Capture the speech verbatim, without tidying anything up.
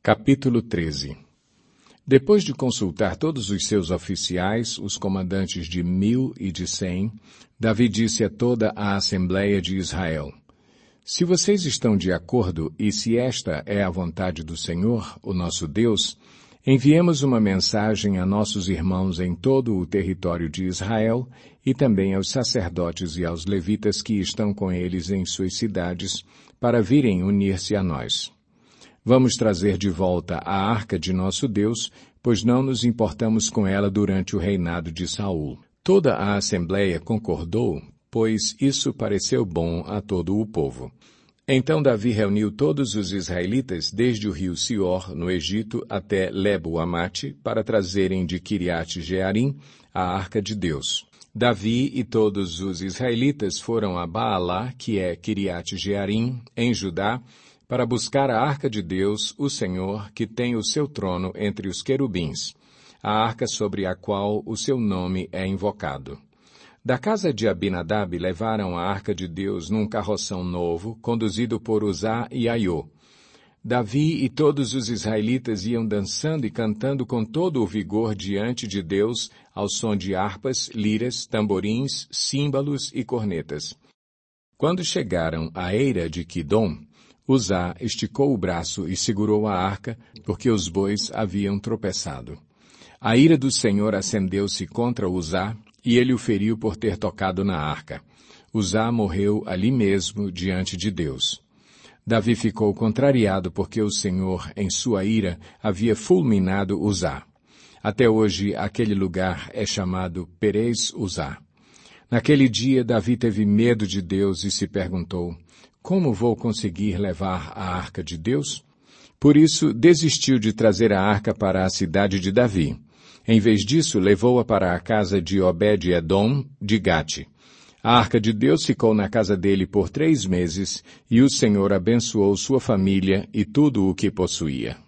Capítulo treze. Depois de consultar todos os seus oficiais, os comandantes de mil e de cem, Davi disse a toda a Assembleia de Israel: Se vocês estão de acordo e se esta é a vontade do Senhor, o nosso Deus, enviemos uma mensagem a nossos irmãos em todo o território de Israel e também aos sacerdotes e aos levitas que estão com eles em suas cidades, para virem unir-se a nós. Vamos trazer de volta a arca de nosso Deus, pois não nos importamos com ela durante o reinado de Saul. Toda a Assembleia concordou, pois isso pareceu bom a todo o povo. Então Davi reuniu todos os israelitas desde o rio Sior, no Egito, até Lebo-Amate, para trazerem de Quiriate-Jearim a arca de Deus. Davi e todos os israelitas foram a Baalá, que é Quiriate-Jearim, em Judá, para buscar a arca de Deus, o Senhor, que tem o seu trono entre os querubins, a arca sobre a qual o seu nome é invocado. Da casa de Abinadab levaram a arca de Deus num carroção novo, conduzido por Uzá e Aiô. Davi e todos os israelitas iam dançando e cantando com todo o vigor diante de Deus, ao som de harpas, liras, tamborins, símbalos e cornetas. Quando chegaram à eira de Quidom, Uzá esticou o braço e segurou a arca, porque os bois haviam tropeçado. A ira do Senhor acendeu-se contra Uzá, e ele o feriu por ter tocado na arca. Uzá morreu ali mesmo diante de Deus. Davi ficou contrariado porque o Senhor, em sua ira, havia fulminado Uzá. Até hoje, aquele lugar é chamado Perez Uzá. Naquele dia, Davi teve medo de Deus e se perguntou: como vou conseguir levar a arca de Deus? Por isso, desistiu de trazer a arca para a cidade de Davi. Em vez disso, levou-a para a casa de Obed-Edom, de Gate. A arca de Deus ficou na casa dele por três meses, e o Senhor abençoou sua família e tudo o que possuía.